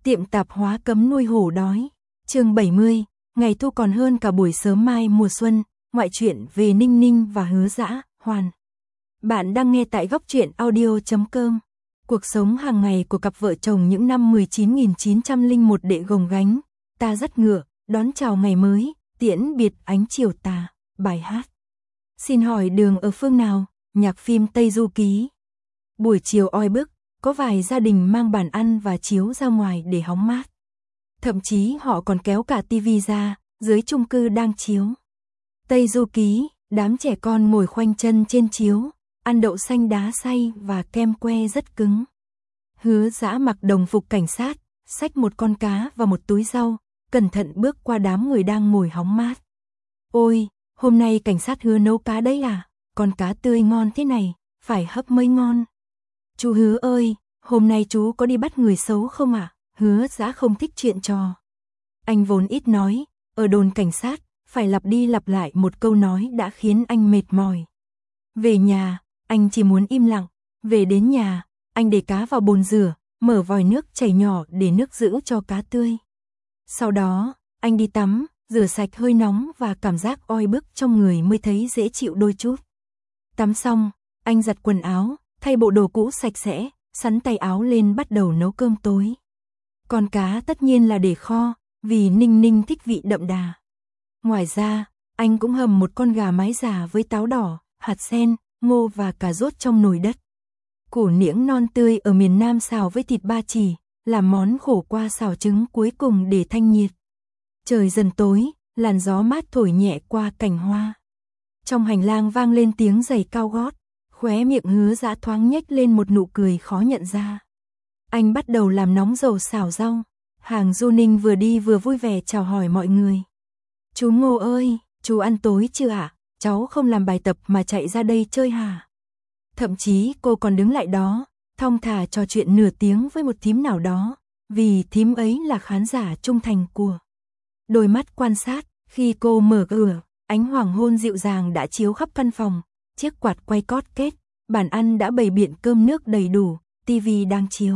Tiệm tạp hóa cấm nuôi hổ đói. Chương 70, ngày thu còn hơn cả buổi sớm mai mùa xuân, ngoại truyện về Ninh Ninh và Hứa Dã, Hoàn. Bạn đang nghe tại Góc Truyện Audio.com. Cuộc sống hàng ngày của cặp vợ chồng những năm 19.901 đệ gồng gánh, ta dắt ngựa, đón chào ngày mới, tiễn biệt ánh chiều tà, bài hát. Xin hỏi đường ở phương nào, nhạc phim Tây Du Ký. Buổi chiều oi bức, có vài gia đình mang bàn ăn và chiếu ra ngoài để hóng mát. Thậm chí họ còn kéo cả tivi ra, dưới chung cư đang chiếu Tây Du Ký, đám trẻ con ngồi khoanh chân trên chiếu, ăn đậu xanh đá xay và kem que rất cứng. Hứa Dã mặc đồng phục cảnh sát, xách một con cá và một túi rau, cẩn thận bước qua đám người đang ngồi hóng mát. Ôi, hôm nay cảnh sát Hứa nấu cá đấy à? Con cá tươi ngon thế này, phải hấp mới ngon. Chú Hứa ơi, hôm nay chú có đi bắt người xấu không ạ? Hứa Dã không thích chuyện trò. Anh vốn ít nói, ở đồn cảnh sát, phải lặp đi lặp lại một câu nói đã khiến anh mệt mỏi. Về nhà, anh chỉ muốn im lặng. Về đến nhà, anh để cá vào bồn rửa, mở vòi nước chảy nhỏ để nước giữ cho cá tươi. Sau đó, anh đi tắm, rửa sạch hơi nóng và cảm giác oi bức trong người mới thấy dễ chịu đôi chút. Tắm xong, anh giặt quần áo, thay bộ đồ cũ sạch sẽ, sắn tay áo lên bắt đầu nấu cơm tối. Con cá tất nhiên là để kho, vì Ninh Ninh thích vị đậm đà. Ngoài ra, anh cũng hầm một con gà mái già với táo đỏ, hạt sen, ngô và cà rốt trong nồi đất. Củ niễng non tươi ở miền Nam xào với thịt ba chỉ, làm món khổ qua xào trứng cuối cùng để thanh nhiệt. Trời dần tối, làn gió mát thổi nhẹ qua cành hoa. Trong hành lang vang lên tiếng giày cao gót, khóe miệng Hứa Dã thoáng nhếch lên một nụ cười khó nhận ra. Anh bắt đầu làm nóng dầu xào rau. Hàng Du Ninh vừa đi vừa vui vẻ chào hỏi mọi người. Chú Ngô ơi, chú ăn tối chưa ạ? Cháu không làm bài tập mà chạy ra đây chơi hả? Thậm chí cô còn đứng lại đó, thong thả trò chuyện nửa tiếng với một thím nào đó, vì thím ấy là khán giả trung thành của. Đôi mắt quan sát, khi cô mở cửa, ánh hoàng hôn dịu dàng đã chiếu khắp căn phòng, chiếc quạt quay cót kết, bàn ăn đã bày biện cơm nước đầy đủ, tivi đang chiếu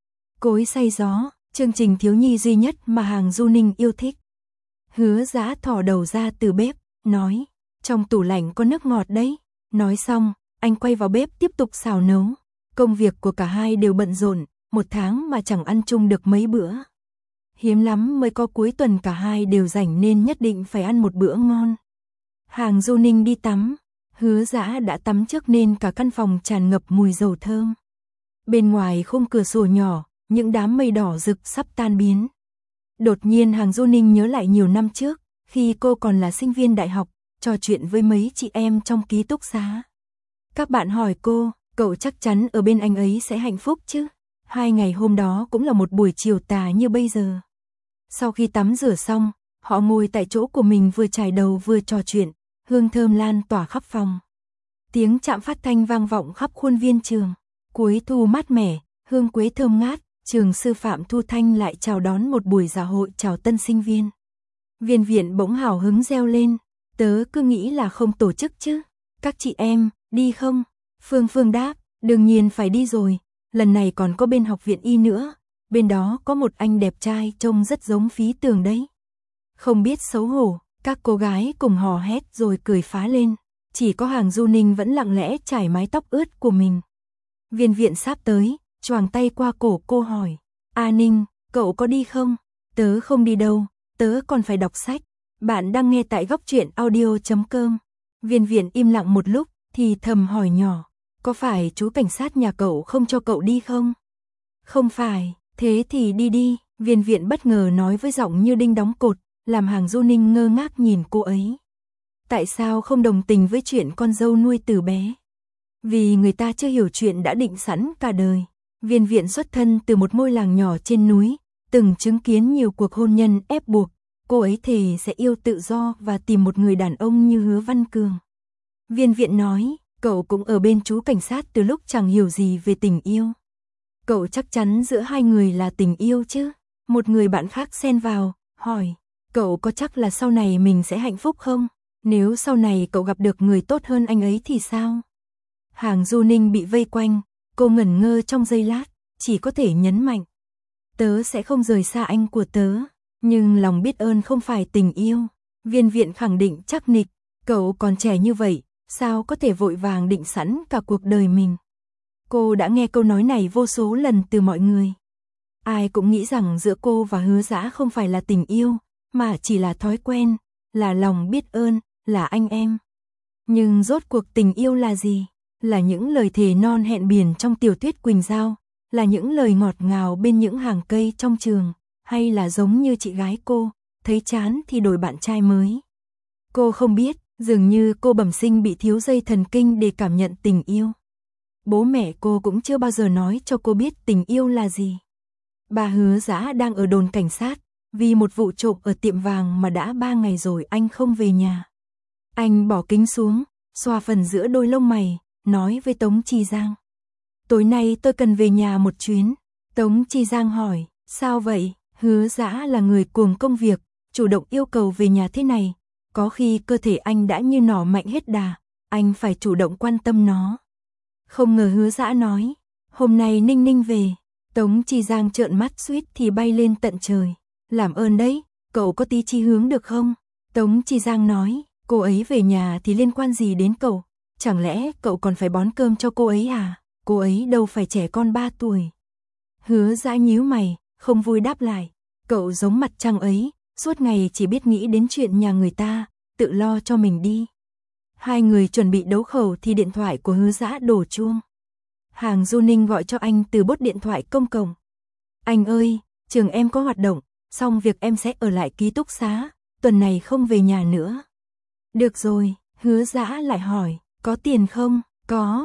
Cối xay gió, chương trình thiếu nhi duy nhất mà Hàng Du Ninh yêu thích. Hứa Dã thò đầu ra từ bếp, nói, trong tủ lạnh có nước ngọt đấy. Nói xong, anh quay vào bếp tiếp tục xào nấu. Công việc của cả hai đều bận rộn, một tháng mà chẳng ăn chung được mấy bữa. Hiếm lắm mới có cuối tuần cả hai đều rảnh nên nhất định phải ăn một bữa ngon. Hàng Du Ninh đi tắm, Hứa Dã đã tắm trước nên cả căn phòng tràn ngập mùi dầu thơm. Bên ngoài khung cửa sổ nhỏ, những đám mây đỏ rực sắp tan biến. Đột nhiên Hàng Du Ninh nhớ lại nhiều năm trước, khi cô còn là sinh viên đại học, trò chuyện với mấy chị em trong ký túc xá. Các bạn hỏi cô, cậu chắc chắn ở bên anh ấy sẽ hạnh phúc chứ? 2 ngày hôm đó cũng là một buổi chiều tà như bây giờ. Sau khi tắm rửa xong, họ ngồi tại chỗ của mình vừa chải đầu vừa trò chuyện, hương thơm lan tỏa khắp phòng. Tiếng trạm phát thanh vang vọng khắp khuôn viên trường. Cuối thu mát mẻ, hương quế thơm ngát, trường sư phạm Thu Thanh lại chào đón một buổi dạ hội chào tân sinh viên. Viên viện bỗng hào hứng reo lên, tớ cứ nghĩ là không tổ chức chứ. Các chị em, đi không? Phương Phương đáp, đương nhiên phải đi rồi, lần này còn có bên học viện y nữa, bên đó có một anh đẹp trai trông rất giống Phí Tường đấy. Không biết xấu hổ, các cô gái cùng hò hét rồi cười phá lên, chỉ có Hàng Du Ninh vẫn lặng lẽ chải mái tóc ướt của mình. Viên viện sắp tới, choàng tay qua cổ cô hỏi, A Ninh, cậu có đi không? Tớ không đi đâu, tớ còn phải đọc sách. Bạn đang nghe tại Góc Truyện Audio.com. Viên viện im lặng một lúc, thì thầm hỏi nhỏ, có phải chú cảnh sát nhà cậu không cho cậu đi không? Không phải, thế thì đi đi, viên viện bất ngờ nói với giọng như đinh đóng cột, làm Hàng Du Ninh ngơ ngác nhìn cô ấy. Tại sao không đồng tình với chuyện con dâu nuôi từ bé? Vì người ta chưa hiểu chuyện đã định sẵn cả đời. Viên viện xuất thân từ một ngôi làng nhỏ trên núi, từng chứng kiến nhiều cuộc hôn nhân ép buộc, cô ấy thề sẽ yêu tự do và tìm một người đàn ông như Hứa Văn Cường. Viên viện nói, cậu cũng ở bên chú cảnh sát từ lúc chẳng hiểu gì về tình yêu. Cậu chắc chắn giữa hai người là tình yêu chứ? Một người bạn khác xen vào, hỏi, cậu có chắc là sau này mình sẽ hạnh phúc không? Nếu sau này cậu gặp được người tốt hơn anh ấy thì sao? Hàng Du Ninh bị vây quanh, cô ngẩn ngơ trong giây lát, chỉ có thể nhấn mạnh. tớ sẽ không rời xa anh của tớ. Nhưng lòng biết ơn không phải tình yêu. Viên viện khẳng định chắc nịch, cậu còn trẻ như vậy, sao có thể vội vàng định sẵn cả cuộc đời mình. Cô đã nghe câu nói này vô số lần từ mọi người. Ai cũng nghĩ rằng giữa cô và Hứa Dã không phải là tình yêu, mà chỉ là thói quen, là lòng biết ơn, là anh em. Nhưng rốt cuộc tình yêu là gì? Là những lời thề non hẹn biển trong tiểu thuyết Quỳnh Giao, là những lời ngọt ngào bên những hàng cây trong trường, hay là giống như chị gái cô, thấy chán thì đổi bạn trai mới. Cô không biết, dường như cô bẩm sinh bị thiếu dây thần kinh để cảm nhận tình yêu. Bố mẹ cô cũng chưa bao giờ nói cho cô biết tình yêu là gì. Bà Hứa Dã đang ở đồn cảnh sát, vì một vụ trộm ở tiệm vàng mà đã 3 ngày rồi anh không về nhà. Anh bỏ kính xuống, xoa phần giữa đôi lông mày, nói với Tống Chi Giang. Tối nay tôi cần về nhà một chuyến. Tống Chi Giang hỏi, sao vậy? Hứa Dã là người cuồng công việc, chủ động yêu cầu về nhà thế này. Có khi cơ thể anh đã như nỏ mạnh hết đà, anh phải chủ động quan tâm nó. Không ngờ Hứa Dã nói, hôm nay Ninh Ninh về. Tống Chi Giang trợn mắt suýt thì bay lên tận trời. Làm ơn đấy, cậu có tí chí hướng được không? Tống Chi Giang nói, cô ấy về nhà thì liên quan gì đến cậu? Chẳng lẽ cậu còn phải bón cơm cho cô ấy à? Cô ấy đâu phải trẻ con 3 tuổi. Hứa Dã nhíu mày, không vui đáp lại. Cậu giống mặt trăng ấy, suốt ngày chỉ biết nghĩ đến chuyện nhà người ta, tự lo cho mình đi. Hai người chuẩn bị đấu khẩu thì điện thoại của Hứa Dã đổ chuông. Hàng Du Ninh gọi cho anh từ bốt điện thoại công cộng. Anh ơi, trường em có hoạt động, xong việc em sẽ ở lại ký túc xá, tuần này không về nhà nữa. Được rồi, Hứa Dã lại hỏi, có tiền không? Có,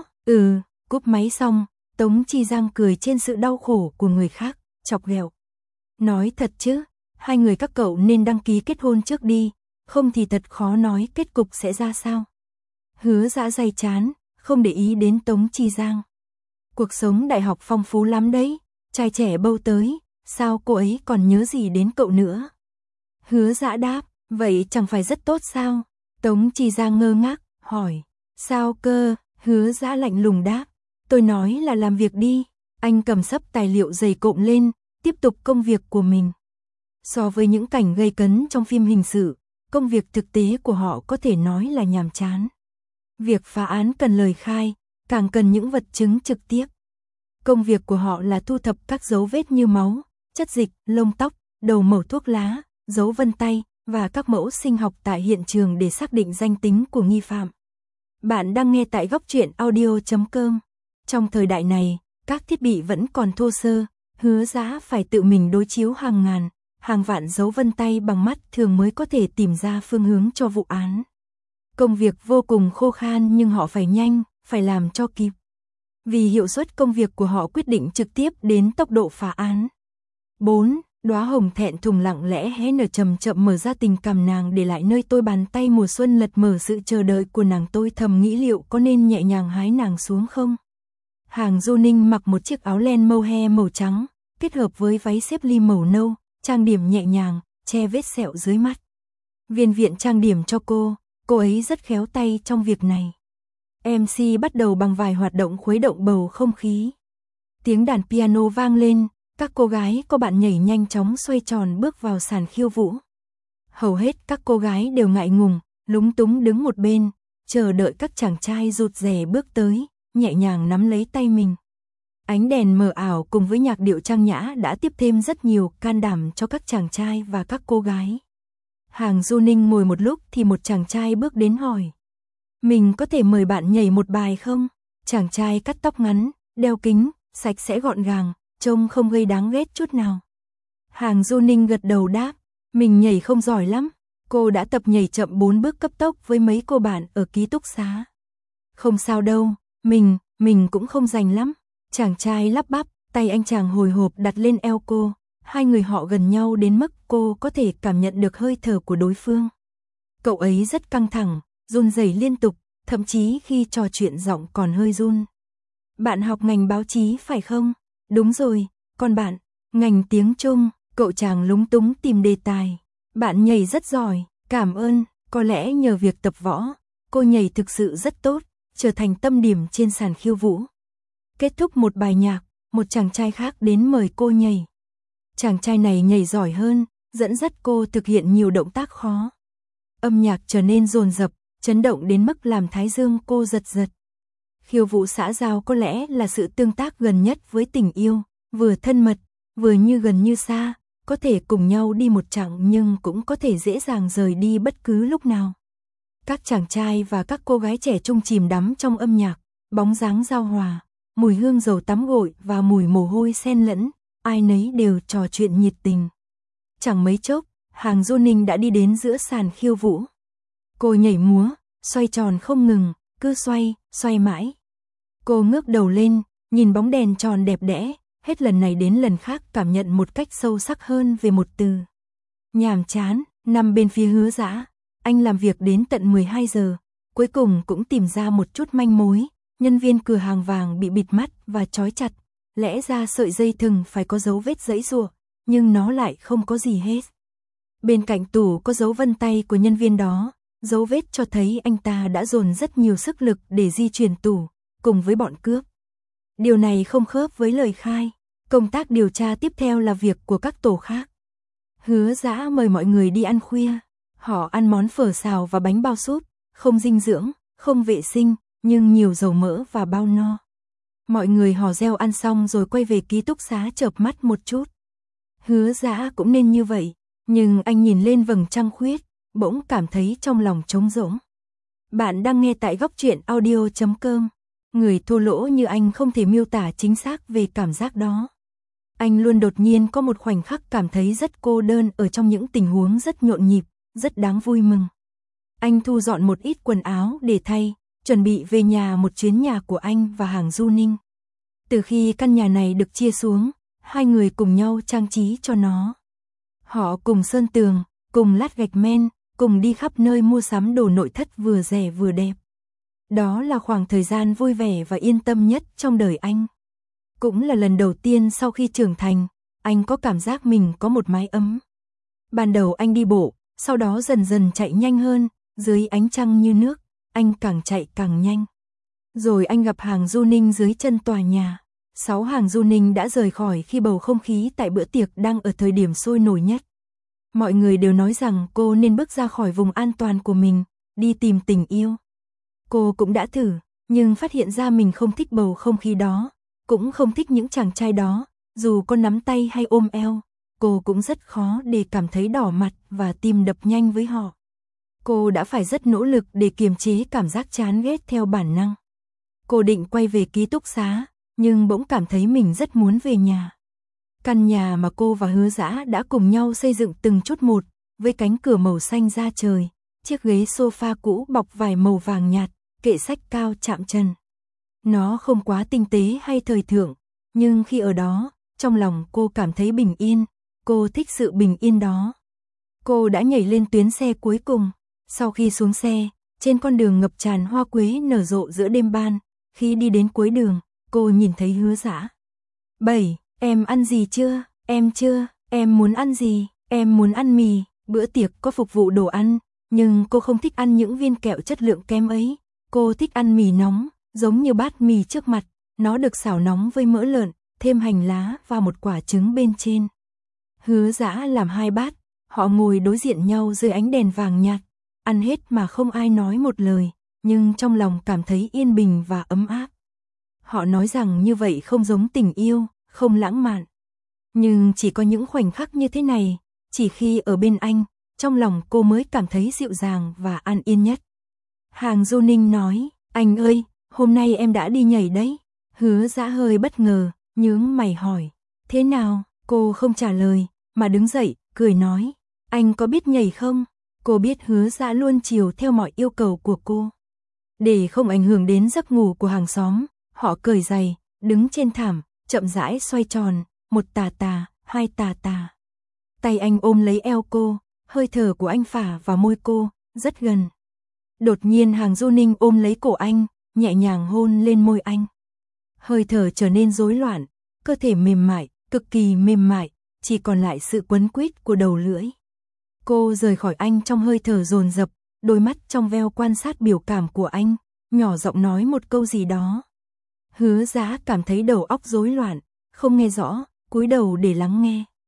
cúp máy xong, Tống Chi Giang cười trên sự đau khổ của người khác, chọc ghẹo. Nói thật chứ, hai người các cậu nên đăng ký kết hôn trước đi, không thì thật khó nói kết cục sẽ ra sao. Hứa Dã day chán, không để ý đến Tống Chi Giang. Cuộc sống đại học phong phú lắm đấy, trai trẻ bâu tới, sao cô ấy còn nhớ gì đến cậu nữa? Hứa Dã đáp, vậy chẳng phải rất tốt sao? Tống Chi Giang ngơ ngác, hỏi, sao cơ? Hứa Dã lạnh lùng đáp, tôi nói là làm việc đi. Anh cầm xấp tài liệu dày cộm lên, tiếp tục công việc của mình. So với những cảnh gây cấn trong phim hình sự, công việc thực tế của họ có thể nói là nhàm chán. Việc phá án cần lời khai, càng cần những vật chứng trực tiếp. Công việc của họ là thu thập các dấu vết như máu, chất dịch, lông tóc, đầu mẩu thuốc lá, dấu vân tay và các mẫu sinh học tại hiện trường để xác định danh tính của nghi phạm. Bạn đang nghe tại goctruyện.audio.com. Trong thời đại này, các thiết bị vẫn còn thô sơ, Hứa Dã phải tự mình đối chiếu hàng ngàn, hàng vạn dấu vân tay bằng mắt thường mới có thể tìm ra phương hướng cho vụ án. Công việc vô cùng khô khan nhưng họ phải nhanh, phải làm cho kịp. Vì hiệu suất công việc của họ quyết định trực tiếp đến tốc độ phá án. 4. Đóa hồng thẹn thùng lặng lẽ hé nở chậm chậm mở ra, tình cảm nàng để lại nơi tôi, bàn tay mùa xuân lật mở sự chờ đợi của nàng. Tôi thầm nghĩ liệu có nên nhẹ nhàng hái nàng xuống không? Hàng Du Ninh mặc một chiếc áo len mohair màu trắng, kết hợp với váy xếp ly màu nâu, trang điểm nhẹ nhàng, che vết sẹo dưới mắt. Viên viện trang điểm cho cô ấy rất khéo tay trong việc này. MC bắt đầu bằng vài hoạt động khuấy động bầu không khí. Tiếng đàn piano vang lên, các cô gái có bạn nhảy nhanh chóng xoay tròn bước vào sàn khiêu vũ. Hầu hết các cô gái đều ngại ngùng, lúng túng đứng một bên, chờ đợi các chàng trai rụt rè bước tới, nhẹ nhàng nắm lấy tay mình. Ánh đèn mờ ảo cùng với nhạc điệu trang nhã đã tiếp thêm rất nhiều can đảm cho các chàng trai và các cô gái. Hàng Du Ninh ngồi một lúc thì một chàng trai bước đến hỏi, mình có thể mời bạn nhảy một bài không? Chàng trai cắt tóc ngắn, đeo kính, sạch sẽ gọn gàng, trông không gây đáng ghét chút nào. Hàng Du Ninh gật đầu đáp, mình nhảy không giỏi lắm. Cô đã tập nhảy chậm 4 bước cấp tốc với mấy cô bạn ở ký túc xá. Không sao đâu, mình cũng không rành lắm. Chàng trai lắp bắp, tay anh chàng hồi hộp đặt lên eo cô. Hai người họ gần nhau đến mức cô có thể cảm nhận được hơi thở của đối phương. Cậu ấy rất căng thẳng, run rẩy liên tục, thậm chí khi trò chuyện giọng còn hơi run. Bạn học ngành báo chí phải không? Đúng rồi, còn bạn, ngành tiếng Trung. Cậu chàng lúng túng tìm đề tài. Bạn nhảy rất giỏi, cảm ơn, có lẽ nhờ việc tập võ, cô nhảy thực sự rất tốt, trở thành tâm điểm trên sàn khiêu vũ. Kết thúc một bài nhạc, một chàng trai khác đến mời cô nhảy. Chàng trai này nhảy giỏi hơn, dẫn dắt cô thực hiện nhiều động tác khó. Âm nhạc trở nên dồn dập, chấn động đến mức làm thái dương cô giật giật. Khiêu vũ xã giao có lẽ là sự tương tác gần nhất với tình yêu, vừa thân mật, vừa như gần như xa, có thể cùng nhau đi một chặng nhưng cũng có thể dễ dàng rời đi bất cứ lúc nào. Các chàng trai và các cô gái trẻ trung chìm đắm trong âm nhạc, bóng dáng giao hòa, mùi hương dầu tắm gội và mùi mồ hôi xen lẫn, ai nấy đều trò chuyện nhiệt tình. Chẳng mấy chốc, Hàng Du Ninh đã đi đến giữa sàn khiêu vũ. Cô nhảy múa, xoay tròn không ngừng, cứ xoay mãi. Cô ngước đầu lên, nhìn bóng đèn tròn đẹp đẽ, hết lần này đến lần khác cảm nhận một cách sâu sắc hơn về một từ. Nhàm chán. Nằm bên phía Hứa Dã, anh làm việc đến tận 12 giờ, cuối cùng cũng tìm ra một chút manh mối. Nhân viên cửa hàng vàng bị bịt mắt và trói chặt, lẽ ra sợi dây thừng phải có dấu vết giãy giụa, nhưng nó lại không có gì hết. Bên cạnh tủ có dấu vân tay của nhân viên đó, dấu vết cho thấy anh ta đã dồn rất nhiều sức lực để di chuyển tủ, cùng với bọn cướp. Điều này không khớp với lời khai, công tác điều tra tiếp theo là việc của các tổ khác. Hứa Dã mời mọi người đi ăn khuya, họ ăn món phở xào và bánh bao súp, không dinh dưỡng, không vệ sinh, nhưng nhiều dầu mỡ và bao no. Mọi người hò reo ăn xong rồi quay về ký túc xá chợp mắt một chút. Hứa Dã cũng nên như vậy, nhưng anh nhìn lên vầng trăng khuyết, bỗng cảm thấy trong lòng trống rỗng. Bạn đang nghe tại Góc Truyện Audio.com. Người thô lỗ như anh không thể miêu tả chính xác về cảm giác đó. Anh luôn đột nhiên có một khoảnh khắc cảm thấy rất cô đơn ở trong những tình huống rất nhộn nhịp, rất đáng vui mừng. Anh thu dọn một ít quần áo để thay, chuẩn bị về nhà một chuyến nhà của anh và Hàng Du Ninh. Từ khi căn nhà này được chia xuống, hai người cùng nhau trang trí cho nó. Họ cùng sơn tường, cùng lát gạch men, cùng đi khắp nơi mua sắm đồ nội thất vừa rẻ vừa đẹp. Đó là khoảng thời gian vui vẻ và yên tâm nhất trong đời anh. Cũng là lần đầu tiên sau khi trưởng thành, anh có cảm giác mình có một mái ấm. Ban đầu anh đi bộ, sau đó dần dần chạy nhanh hơn, dưới ánh trăng như nước, anh càng chạy càng nhanh. Rồi anh gặp Hàng Du Ninh dưới chân tòa nhà. 6 Hàng Du Ninh đã rời khỏi khi bầu không khí tại bữa tiệc đang ở thời điểm sôi nổi nhất. Mọi người đều nói rằng cô nên bước ra khỏi vùng an toàn của mình, đi tìm tình yêu. Cô cũng đã thử, nhưng phát hiện ra mình không thích bầu không khí đó, cũng không thích những chàng trai đó, dù có nắm tay hay ôm eo, cô cũng rất khó để cảm thấy đỏ mặt và tim đập nhanh với họ. Cô đã phải rất nỗ lực để kiềm chế cảm giác chán ghét theo bản năng. Cô định quay về ký túc xá, nhưng bỗng cảm thấy mình rất muốn về nhà. Căn nhà mà cô và Hứa Dã đã cùng nhau xây dựng từng chút một, với cánh cửa màu xanh da trời, chiếc ghế sofa cũ bọc vải màu vàng nhạt, kệ sách cao chạm chân. Nó không quá tinh tế hay thời thượng, nhưng khi ở đó, trong lòng cô cảm thấy bình yên, cô thích sự bình yên đó. Cô đã nhảy lên tuyến xe cuối cùng, sau khi xuống xe, trên con đường ngập tràn hoa quế nở rộ giữa đêm ban, khi đi đến cuối đường, cô nhìn thấy Hứa Dã. 7. Em ăn gì chưa? Em chưa, em muốn ăn gì? Em muốn ăn mì. Bữa tiệc có phục vụ đồ ăn, nhưng cô không thích ăn những viên kẹo chất lượng kém ấy. Cô thích ăn mì nóng, giống như bát mì trước mặt, nó được xào nóng với mỡ lợn, thêm hành lá và một quả trứng bên trên. Hứa Dã làm 2 bát, họ ngồi đối diện nhau dưới ánh đèn vàng nhạt, ăn hết mà không ai nói một lời, nhưng trong lòng cảm thấy yên bình và ấm áp. Họ nói rằng như vậy không giống tình yêu, không lãng mạn. Nhưng chỉ có những khoảnh khắc như thế này, chỉ khi ở bên anh, trong lòng cô mới cảm thấy dịu dàng và an yên nhất. Hàng Du Ninh nói, anh ơi, hôm nay em đã đi nhảy đấy. Hứa Dã hơi bất ngờ, nhướng mày hỏi, thế nào? Cô không trả lời, mà đứng dậy, cười nói, anh có biết nhảy không? Cô biết Hứa Dã luôn chiều theo mọi yêu cầu của cô. Để không ảnh hưởng đến giấc ngủ của hàng xóm, họ cởi giày, đứng trên thảm, chậm rãi xoay tròn, một tà tà, hai tà tà. Tay anh ôm lấy eo cô, hơi thở của anh phả vào môi cô, rất gần. Đột nhiên Hàng Du Ninh ôm lấy cổ anh, nhẹ nhàng hôn lên môi anh. Hơi thở trở nên rối loạn, cơ thể mềm mại, cực kỳ mềm mại, chỉ còn lại sự quấn quýt của đầu lưỡi. Cô rời khỏi anh trong hơi thở dồn dập, đôi mắt trong veo quan sát biểu cảm của anh, nhỏ giọng nói một câu gì đó. Hứa Dã cảm thấy đầu óc rối loạn, không nghe rõ, cúi đầu để lắng nghe.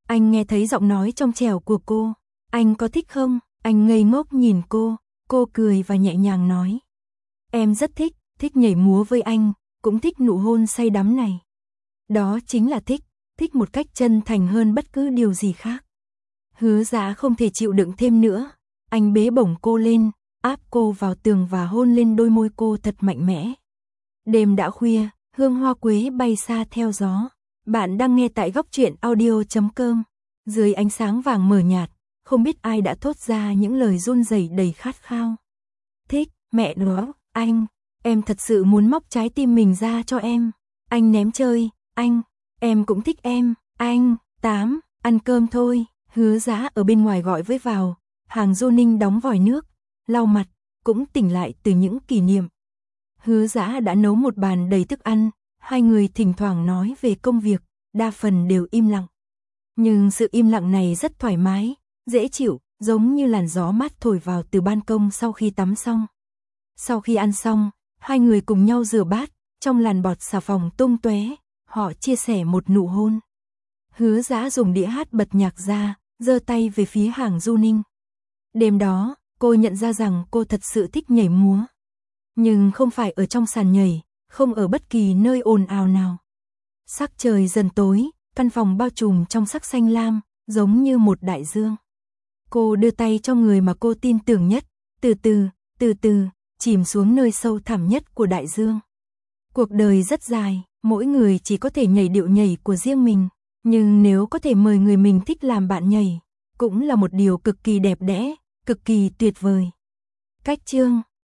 Anh nghe thấy giọng nói trong trẻo của cô. Anh có thích không? Anh ngây ngốc nhìn cô cười và nhẹ nhàng nói. Em rất thích nhảy múa với anh, cũng thích nụ hôn say đắm này. Đó chính là thích một cách chân thành hơn bất cứ điều gì khác. Hứa Dã không thể chịu đựng thêm nữa, anh bế bổng cô lên, áp cô vào tường và hôn lên đôi môi cô thật mạnh mẽ. Đêm đã khuya, hương hoa quế bay xa theo gió. Bạn đang nghe tại góc truyện audio.com. Dưới ánh sáng vàng mờ nhạt, không biết ai đã thốt ra những lời run rẩy đầy khát khao. Thích, mẹ nó, anh, em thật sự muốn móc trái tim mình ra cho em. Anh ném chơi, em cũng thích em, anh, ăn cơm thôi. Hứa Dã ở bên ngoài gọi với vào, Hàng Du Ninh đóng vòi nước, lau mặt, cũng tỉnh lại từ những kỷ niệm. Hứa Dã đã nấu một bàn đầy thức ăn, hai người thỉnh thoảng nói về công việc, đa phần đều im lặng. Nhưng sự im lặng này rất thoải mái, dễ chịu, giống như làn gió mát thổi vào từ ban công sau khi tắm xong. Sau khi ăn xong, hai người cùng nhau rửa bát, trong làn bọt xà phòng tung tóe, họ chia sẻ một nụ hôn. Hứa Dã dùng đĩa hát bật nhạc ra, giơ tay về phía Hàng Du Ninh. Đêm đó, cô nhận ra rằng cô thật sự thích nhảy múa. Nhưng không phải ở trong sàn nhảy, không ở bất kỳ nơi ồn ào nào. Sắc trời dần tối, căn phòng bao trùm trong sắc xanh lam, giống như một đại dương. Cô đưa tay cho người mà cô tin tưởng nhất, từ từ, chìm xuống nơi sâu thẳm nhất của đại dương. Cuộc đời rất dài, mỗi người chỉ có thể nhảy điệu nhảy của riêng mình, nhưng nếu có thể mời người mình thích làm bạn nhảy, cũng là một điều cực kỳ đẹp đẽ, cực kỳ tuyệt vời. Cách chương